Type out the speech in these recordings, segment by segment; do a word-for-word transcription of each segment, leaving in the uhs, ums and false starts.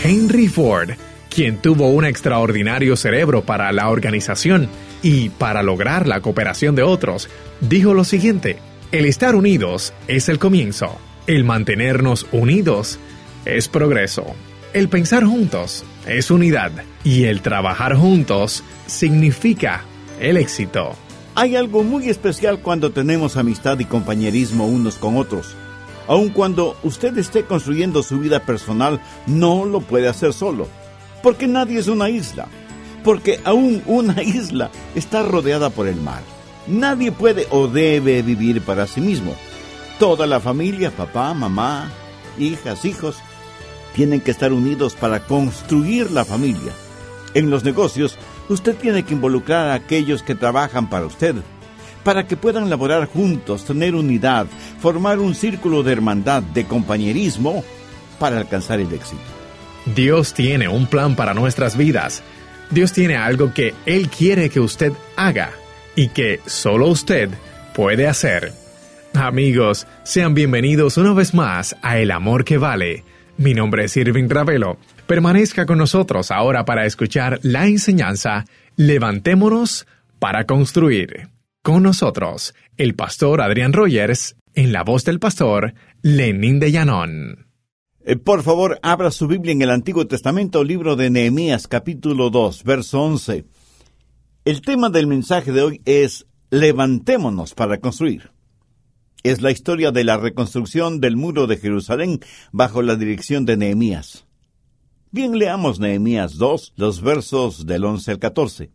Henry Ford, quien tuvo un extraordinario cerebro para la organización y para lograr la cooperación de otros, dijo lo siguiente: el estar unidos es el comienzo, el mantenernos unidos es progreso, el pensar juntos es unidad y el trabajar juntos significa el éxito. Hay algo muy especial cuando tenemos amistad y compañerismo unos con otros. Aun cuando usted esté construyendo su vida personal, no lo puede hacer solo, porque nadie es una isla, porque aún una isla está rodeada por el mar. Nadie puede o debe vivir para sí mismo. Toda la familia, papá, mamá, hijas, hijos, tienen que estar unidos para construir la familia. En los negocios, usted tiene que involucrar a aquellos que trabajan para usted, para que puedan laborar juntos, tener unidad, formar un círculo de hermandad, de compañerismo, para alcanzar el éxito. Dios tiene un plan para nuestras vidas. Dios tiene algo que Él quiere que usted haga y que solo usted puede hacer. Amigos, sean bienvenidos una vez más a El Amor que Vale. Mi nombre es Irving Ravelo. Permanezca con nosotros ahora para escuchar la enseñanza Levantémonos para construir. Con nosotros, el pastor Adrián Rogers, en la voz del pastor Lenín de Llanón. Eh, por favor, abra su Biblia en el Antiguo Testamento, libro de Nehemías, capítulo dos, verso once. El tema del mensaje de hoy es Levantémonos para construir. Es la historia de la reconstrucción del muro de Jerusalén bajo la dirección de Nehemías. Bien, leamos Nehemías dos, los versos del once al catorce.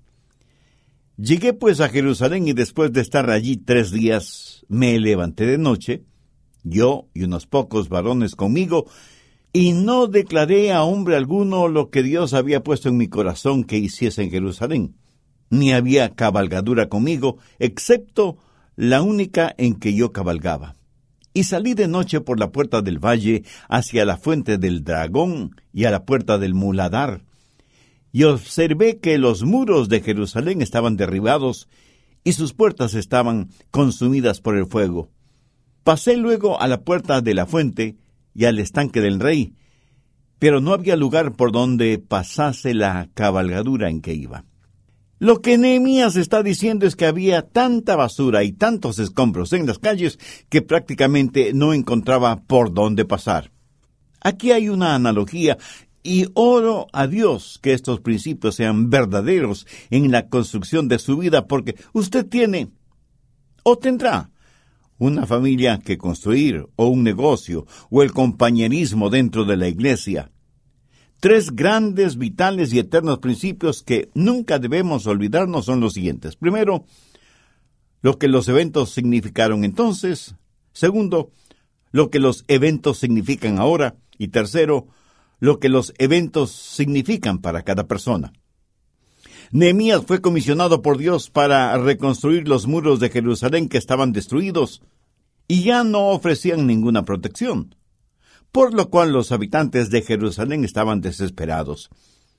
Llegué pues a Jerusalén y después de estar allí tres días, me levanté de noche, yo y unos pocos varones conmigo, y no declaré a hombre alguno lo que Dios había puesto en mi corazón que hiciese en Jerusalén. Ni había cabalgadura conmigo, excepto la única en que yo cabalgaba. Y salí de noche por la puerta del valle hacia la fuente del dragón y a la puerta del muladar. Y observé que los muros de Jerusalén estaban derribados y sus puertas estaban consumidas por el fuego. Pasé luego a la puerta de la fuente y al estanque del rey, pero no había lugar por donde pasase la cabalgadura en que iba. Lo que Nehemías está diciendo es que había tanta basura y tantos escombros en las calles que prácticamente no encontraba por dónde pasar. Aquí hay una analogía y oro a Dios que estos principios sean verdaderos en la construcción de su vida, porque usted tiene o tendrá una familia que construir, o un negocio, o el compañerismo dentro de la iglesia. Tres grandes, vitales y eternos principios que nunca debemos olvidarnos son los siguientes. Primero, lo que los eventos significaron entonces. Segundo, lo que los eventos significan ahora. Y tercero, lo que los eventos significan para cada persona. Nehemías fue comisionado por Dios para reconstruir los muros de Jerusalén que estaban destruidos y ya no ofrecían ninguna protección, por lo cual los habitantes de Jerusalén estaban desesperados.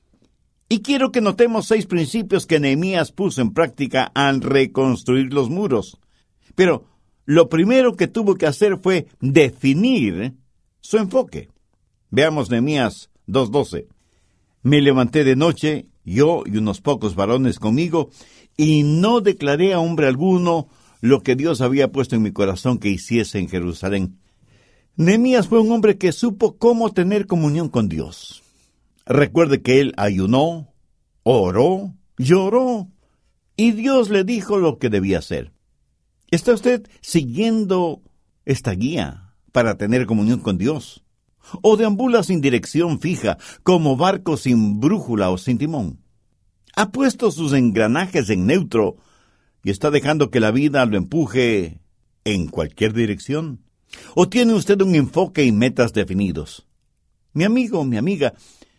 Y quiero que notemos seis principios que Nehemías puso en práctica al reconstruir los muros. Pero lo primero que tuvo que hacer fue definir su enfoque. Veamos Nehemías dos doce. Me levanté de noche, yo y unos pocos varones conmigo, y no declaré a hombre alguno lo que Dios había puesto en mi corazón que hiciese en Jerusalén. Nehemías fue un hombre que supo cómo tener comunión con Dios. Recuerde que él ayunó, oró, lloró, y Dios le dijo lo que debía hacer. ¿Está usted siguiendo esta guía para tener comunión con Dios? ¿O deambula sin dirección fija, como barco sin brújula o sin timón? ¿Ha puesto sus engranajes en neutro y está dejando que la vida lo empuje en cualquier dirección? ¿O tiene usted un enfoque y metas definidos? Mi amigo, mi amiga,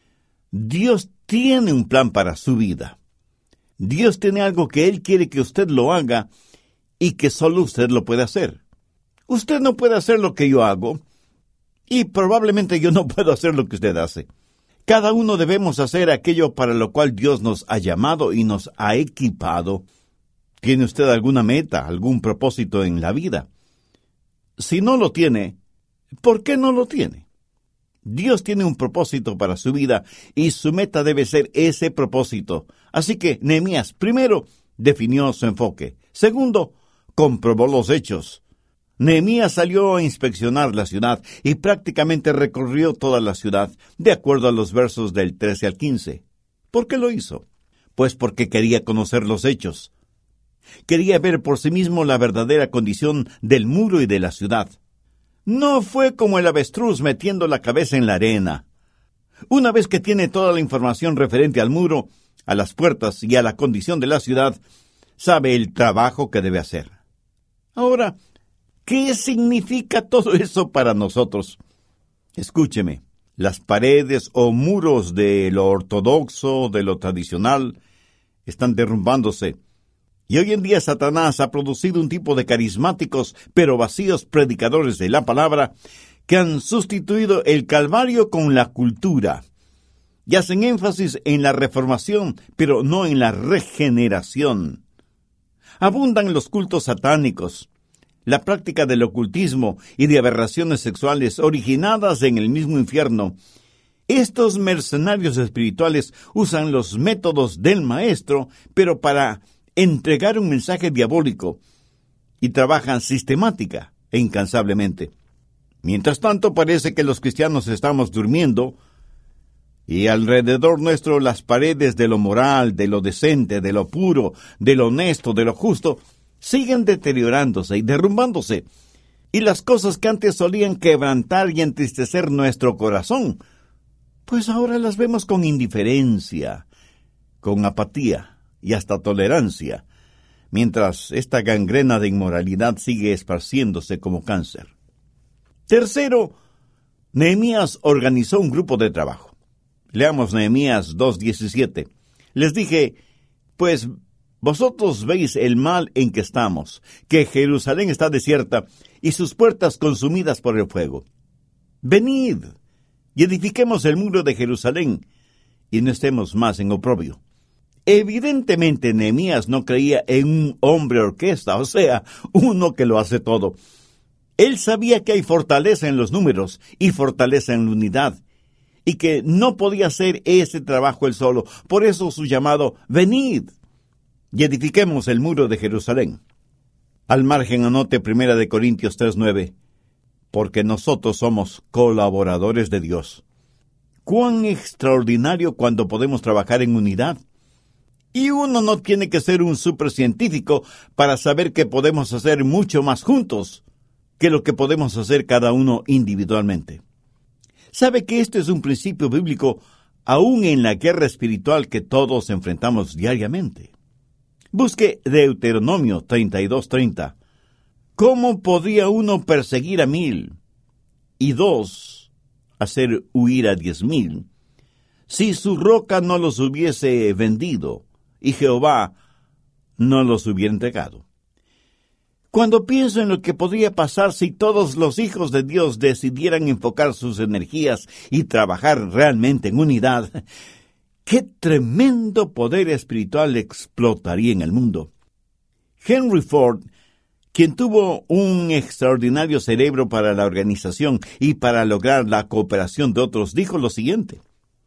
Dios tiene un plan para su vida. Dios tiene algo que Él quiere que usted lo haga y que solo usted lo puede hacer. Usted no puede hacer lo que yo hago y probablemente yo no puedo hacer lo que usted hace. Cada uno debemos hacer aquello para lo cual Dios nos ha llamado y nos ha equipado. ¿Tiene usted alguna meta, algún propósito en la vida? Si no lo tiene, ¿por qué no lo tiene? Dios tiene un propósito para su vida y su meta debe ser ese propósito. Así que Nehemías, primero, definió su enfoque. Segundo, comprobó los hechos. Nehemías salió a inspeccionar la ciudad y prácticamente recorrió toda la ciudad, de acuerdo a los versos del trece al quince. ¿Por qué lo hizo? Pues porque quería conocer los hechos. Quería ver por sí mismo la verdadera condición del muro y de la ciudad. No fue como el avestruz metiendo la cabeza en la arena. Una vez que tiene toda la información referente al muro, a las puertas y a la condición de la ciudad, sabe el trabajo que debe hacer. Ahora, ¿qué significa todo eso para nosotros? Escúcheme, las paredes o muros de lo ortodoxo, de lo tradicional, están derrumbándose. Y hoy en día Satanás ha producido un tipo de carismáticos, pero vacíos predicadores de la palabra, que han sustituido el Calvario con la cultura. Y hacen énfasis en la reformación, pero no en la regeneración. Abundan los cultos satánicos, la práctica del ocultismo y de aberraciones sexuales originadas en el mismo infierno. Estos mercenarios espirituales usan los métodos del maestro, pero para entregar un mensaje diabólico, y trabajan sistemática e incansablemente. Mientras tanto, parece que los cristianos estamos durmiendo, y alrededor nuestro las paredes de lo moral, de lo decente, de lo puro, de lo honesto, de lo justo, siguen deteriorándose y derrumbándose. Y las cosas que antes solían quebrantar y entristecer nuestro corazón, pues ahora las vemos con indiferencia, con apatía y hasta tolerancia, mientras esta gangrena de inmoralidad sigue esparciéndose como cáncer. Tercero, Nehemías organizó un grupo de trabajo. Leamos Nehemías dos diecisiete. Les dije, pues vosotros veis el mal en que estamos, que Jerusalén está desierta y sus puertas consumidas por el fuego. Venid y edifiquemos el muro de Jerusalén y no estemos más en oprobio. Evidentemente, Nehemías no creía en un hombre orquesta, o sea, uno que lo hace todo. Él sabía que hay fortaleza en los números y fortaleza en la unidad, y que no podía hacer ese trabajo él solo. Por eso su llamado, venid y edifiquemos el muro de Jerusalén. Al margen anote Primera de Corintios tres nueve, porque nosotros somos colaboradores de Dios. Cuán extraordinario cuando podemos trabajar en unidad. Y uno no tiene que ser un supercientífico para saber que podemos hacer mucho más juntos que lo que podemos hacer cada uno individualmente. ¿Sabe que esto es un principio bíblico aún en la guerra espiritual que todos enfrentamos diariamente? Busque Deuteronomio treinta y dos treinta. ¿Cómo podría uno perseguir a mil y dos hacer huir a diez mil si su roca no los hubiese vendido y Jehová no los hubiera entregado? Cuando pienso en lo que podría pasar si todos los hijos de Dios decidieran enfocar sus energías y trabajar realmente en unidad, ¡qué tremendo poder espiritual explotaría en el mundo! Henry Ford, quien tuvo un extraordinario cerebro para la organización y para lograr la cooperación de otros, dijo lo siguiente: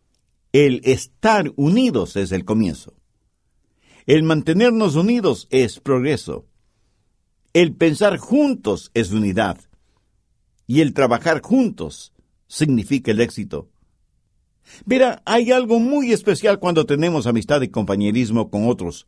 el estar unidos es el comienzo. El mantenernos unidos es progreso. El pensar juntos es unidad. Y el trabajar juntos significa el éxito. Verá, hay algo muy especial cuando tenemos amistad y compañerismo con otros.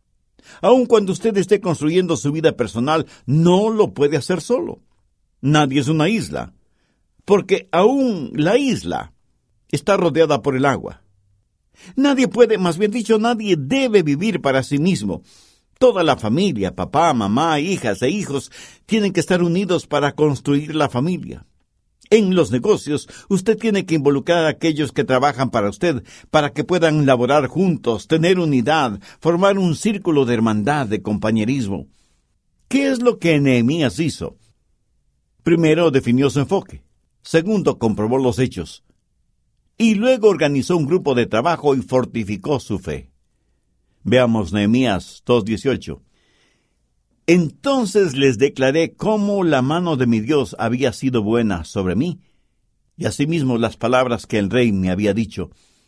Aun cuando usted esté construyendo su vida personal, no lo puede hacer solo. Nadie es una isla, porque aún la isla está rodeada por el agua. Nadie puede, más bien dicho, nadie debe vivir para sí mismo. Toda la familia, papá, mamá, hijas e hijos, tienen que estar unidos para construir la familia. En los negocios, usted tiene que involucrar a aquellos que trabajan para usted, para que puedan laborar juntos, tener unidad, formar un círculo de hermandad, de compañerismo. ¿Qué es lo que Nehemías hizo? Primero, definió su enfoque. Segundo, comprobó los hechos. Y luego organizó un grupo de trabajo y fortificó su fe. Veamos Nehemías dos dieciocho. Entonces les declaré cómo la mano de mi Dios había sido buena sobre mí, Y asimismo las palabras que el rey me había dicho.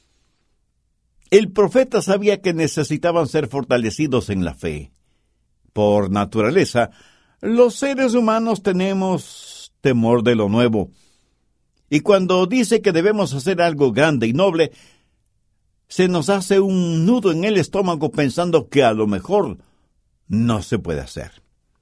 El profeta sabía que necesitaban ser fortalecidos en la fe. Por naturaleza, los seres humanos tenemos temor de lo nuevo. Y cuando dice que debemos hacer algo grande y noble, se nos hace un nudo en el estómago pensando que a lo mejor no se puede hacer.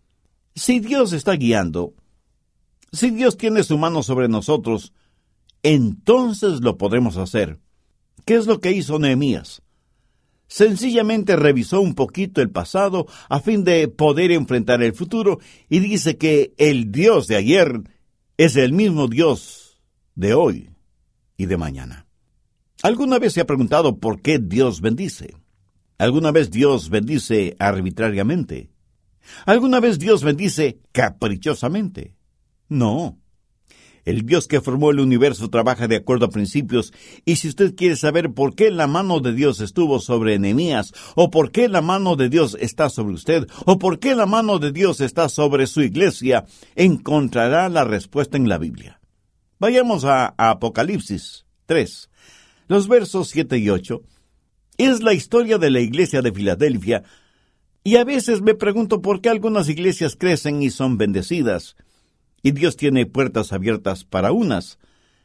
Si Dios está guiando, si Dios tiene su mano sobre nosotros, entonces lo podremos hacer. ¿Qué es lo que hizo Nehemías? Sencillamente revisó un poquito el pasado a fin de poder enfrentar el futuro y dice que el Dios de ayer es el mismo Dios de hoy y de mañana. ¿Alguna vez se ha preguntado por qué Dios bendice? ¿Alguna vez Dios bendice arbitrariamente? ¿Alguna vez Dios bendice caprichosamente? No. El Dios que formó el universo trabaja de acuerdo a principios, y si usted quiere saber por qué la mano de Dios estuvo sobre Nehemías, o por qué la mano de Dios está sobre usted, o por qué la mano de Dios está sobre su iglesia, encontrará la respuesta en la Biblia. Vayamos a, a Apocalipsis tres. Los versos siete y ocho. Es la historia de la iglesia de Filadelfia, y a veces me pregunto por qué algunas iglesias crecen y son bendecidas, y Dios tiene puertas abiertas para unas,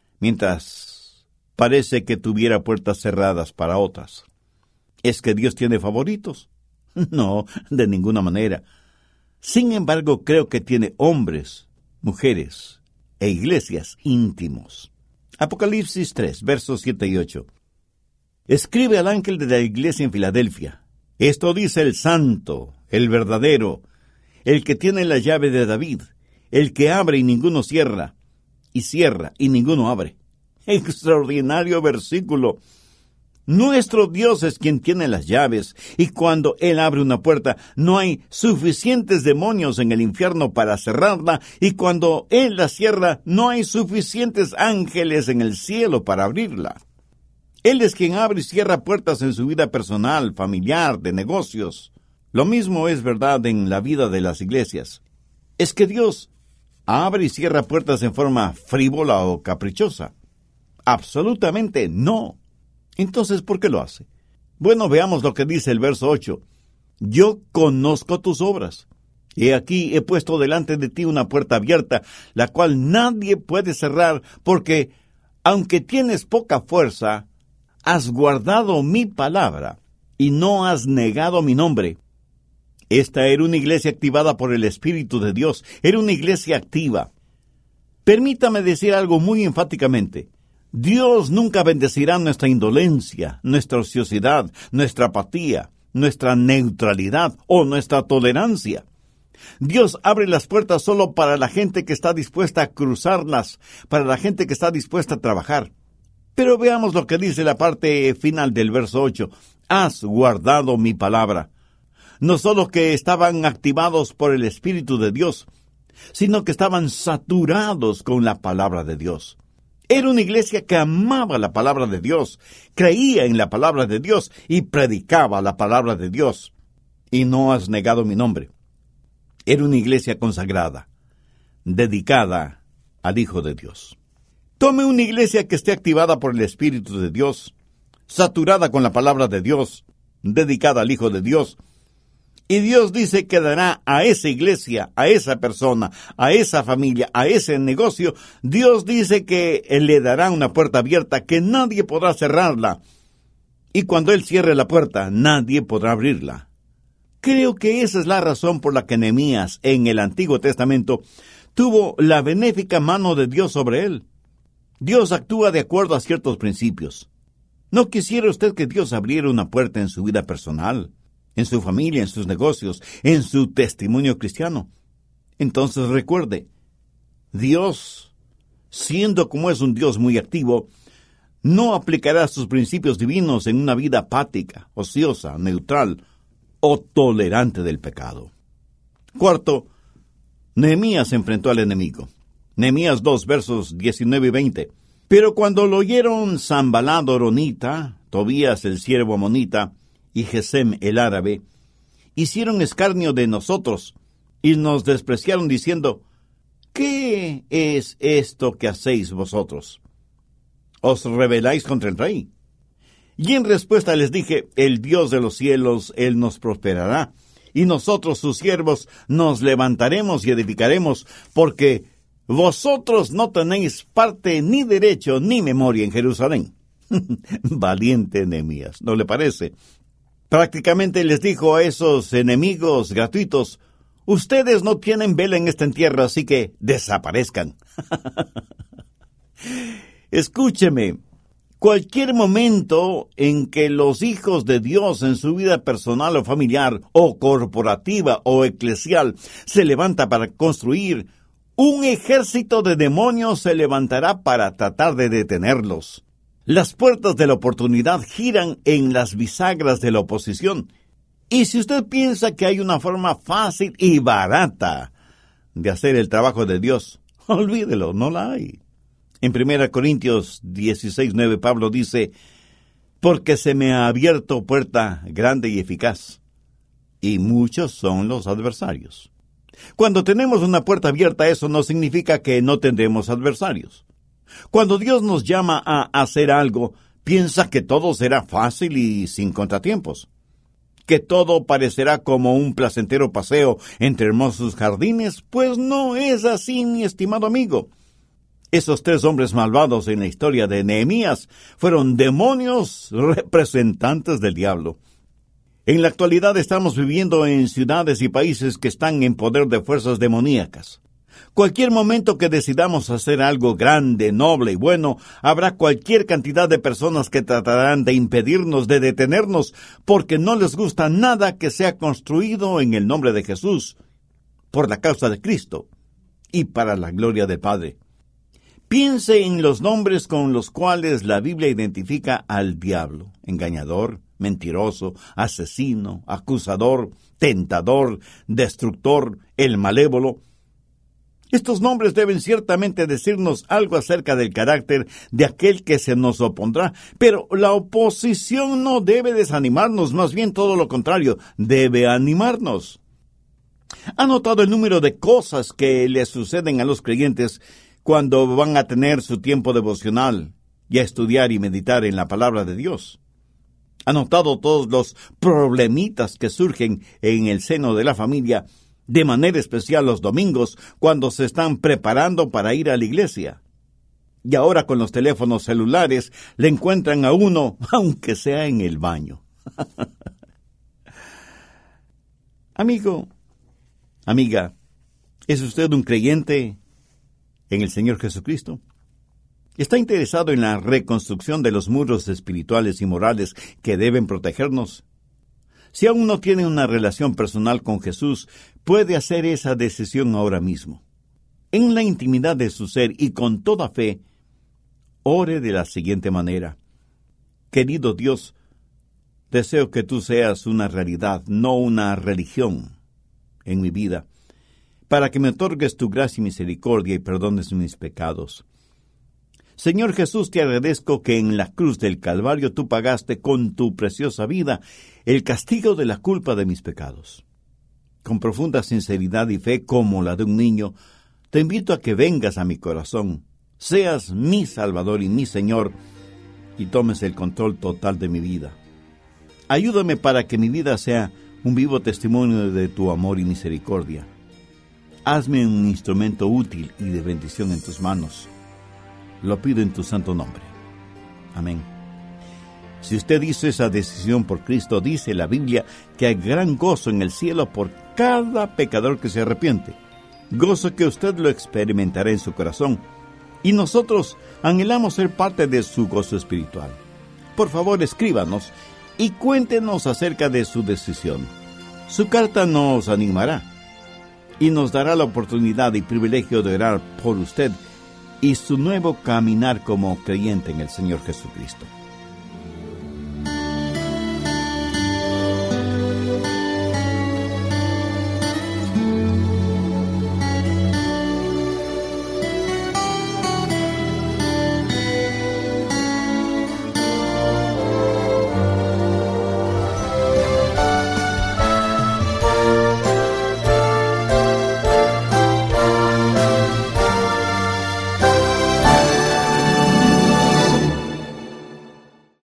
mientras parece que tuviera puertas cerradas para otras. ¿Es que Dios tiene favoritos? No, de ninguna manera. Sin embargo, creo que tiene hombres, mujeres e iglesias íntimos. Apocalipsis tres, versos siete y ocho. Escribe al ángel de la iglesia en Filadelfia. Esto dice el santo, el verdadero, el que tiene la llave de David, el que abre y ninguno cierra, y cierra y ninguno abre. Extraordinario versículo. Nuestro Dios es quien tiene las llaves, y cuando Él abre una puerta, no hay suficientes demonios en el infierno para cerrarla, y cuando Él la cierra, no hay suficientes ángeles en el cielo para abrirla. Él es quien abre y cierra puertas en su vida personal, familiar, de negocios. Lo mismo es verdad en la vida de las iglesias. Es que Dios abre y cierra puertas en forma frívola o caprichosa. Absolutamente no. Entonces, ¿por qué lo hace? Bueno, veamos lo que dice el verso ocho. Yo conozco tus obras. He aquí he puesto delante de ti una puerta abierta, la cual nadie puede cerrar, porque, aunque tienes poca fuerza, has guardado mi palabra, y no has negado mi nombre. Esta era una iglesia activada por el Espíritu de Dios. Era una iglesia activa. Permítame decir algo muy enfáticamente. Dios nunca bendecirá nuestra indolencia, nuestra ociosidad, nuestra apatía, nuestra neutralidad o nuestra tolerancia. Dios abre las puertas solo para la gente que está dispuesta a cruzarlas, para la gente que está dispuesta a trabajar. Pero veamos lo que dice la parte final del verso ocho. Has guardado mi palabra. No solo que estaban activados por el Espíritu de Dios, sino que estaban saturados con la palabra de Dios. Era una iglesia que amaba la palabra de Dios, creía en la palabra de Dios y predicaba la palabra de Dios. Y no has negado mi nombre. Era una iglesia consagrada, dedicada al Hijo de Dios. Tome una iglesia que esté activada por el Espíritu de Dios, saturada con la palabra de Dios, dedicada al Hijo de Dios, y Dios dice que dará a esa iglesia, a esa persona, a esa familia, a ese negocio, Dios dice que Él le dará una puerta abierta que nadie podrá cerrarla. Y cuando Él cierre la puerta, nadie podrá abrirla. Creo que esa es la razón por la que Nehemías, en el Antiguo Testamento, tuvo la benéfica mano de Dios sobre él. Dios actúa de acuerdo a ciertos principios. ¿No quisiera usted que Dios abriera una puerta en su vida personal, en su familia, en sus negocios, en su testimonio cristiano? Entonces recuerde, Dios, siendo como es un Dios muy activo, no aplicará sus principios divinos en una vida apática, ociosa, neutral o tolerante del pecado. Cuarto, Nehemías enfrentó al enemigo. Nehemías dos, versos diecinueve y veinte. Pero cuando lo oyeron Sanballat horonita, Tobías el siervo amonita y Gesem el árabe, hicieron escarnio de nosotros y nos despreciaron diciendo, ¿qué es esto que hacéis vosotros? os rebeláis contra el rey. Y en respuesta les dije, el Dios de los cielos, Él nos prosperará, y nosotros sus siervos nos levantaremos y edificaremos, porque vosotros no tenéis parte ni derecho ni memoria en Jerusalén. Valiente Nehemías, ¿no le parece? Prácticamente les dijo a esos enemigos gratuitos, ustedes no tienen vela en esta entierro, así que desaparezcan. Escúcheme, cualquier momento en que los hijos de Dios en su vida personal o familiar, o corporativa o eclesial, se levanta para construir, un ejército de demonios se levantará para tratar de detenerlos. Las puertas de la oportunidad giran en las bisagras de la oposición. Y si usted piensa que hay una forma fácil y barata de hacer el trabajo de Dios, olvídelo, no la hay. En primera Corintios dieciséis nueve, Pablo dice, porque se me ha abierto puerta grande y eficaz, y muchos son los adversarios. Cuando tenemos una puerta abierta, eso no significa que no tendremos adversarios. Cuando Dios nos llama a hacer algo, piensa que todo será fácil y sin contratiempos, que todo parecerá como un placentero paseo entre hermosos jardines, pues no es así, mi estimado amigo. Esos tres hombres malvados en la historia de Nehemías fueron demonios representantes del diablo. En la actualidad estamos viviendo en ciudades y países que están en poder de fuerzas demoníacas. Cualquier momento que decidamos hacer algo grande, noble y bueno, habrá cualquier cantidad de personas que tratarán de impedirnos, de detenernos, porque no les gusta nada que sea construido en el nombre de Jesús, por la causa de Cristo y para la gloria del Padre. Piense en los nombres con los cuales la Biblia identifica al diablo: engañador, mentiroso, asesino, acusador, tentador, destructor, el malévolo. Estos nombres deben ciertamente decirnos algo acerca del carácter de aquel que se nos opondrá, pero la oposición no debe desanimarnos, más bien todo lo contrario, debe animarnos. ¿Ha notado el número de cosas que le suceden a los creyentes cuando van a tener su tiempo devocional y a estudiar y meditar en la palabra de Dios? ¿Ha notado todos los problemitas que surgen en el seno de la familia, de manera especial los domingos, cuando se están preparando para ir a la iglesia? Y ahora con los teléfonos celulares le encuentran a uno, aunque sea en el baño. Amigo, amiga, ¿es usted un creyente en el Señor Jesucristo? ¿Está interesado en la reconstrucción de los muros espirituales y morales que deben protegernos? Si aún no tiene una relación personal con Jesús, puede hacer esa decisión ahora mismo. En la intimidad de su ser y con toda fe, ore de la siguiente manera: querido Dios, deseo que tú seas una realidad, no una religión, en mi vida, para que me otorgues tu gracia y misericordia y perdones mis pecados. Señor Jesús, te agradezco que en la cruz del Calvario tú pagaste con tu preciosa vida el castigo de la culpa de mis pecados. Con profunda sinceridad y fe, como la de un niño, te invito a que vengas a mi corazón, seas mi Salvador y mi Señor, y tomes el control total de mi vida. Ayúdame para que mi vida sea un vivo testimonio de tu amor y misericordia. Hazme un instrumento útil y de bendición en tus manos. Lo pido en tu santo nombre. Amén. Si usted hizo esa decisión por Cristo, dice la Biblia que hay gran gozo en el cielo por cada pecador que se arrepiente. Gozo que usted lo experimentará en su corazón. Y nosotros anhelamos ser parte de su gozo espiritual. Por favor, escríbanos y cuéntenos acerca de su decisión. Su carta nos animará y nos dará la oportunidad y privilegio de orar por usted y su nuevo caminar como creyente en el Señor Jesucristo.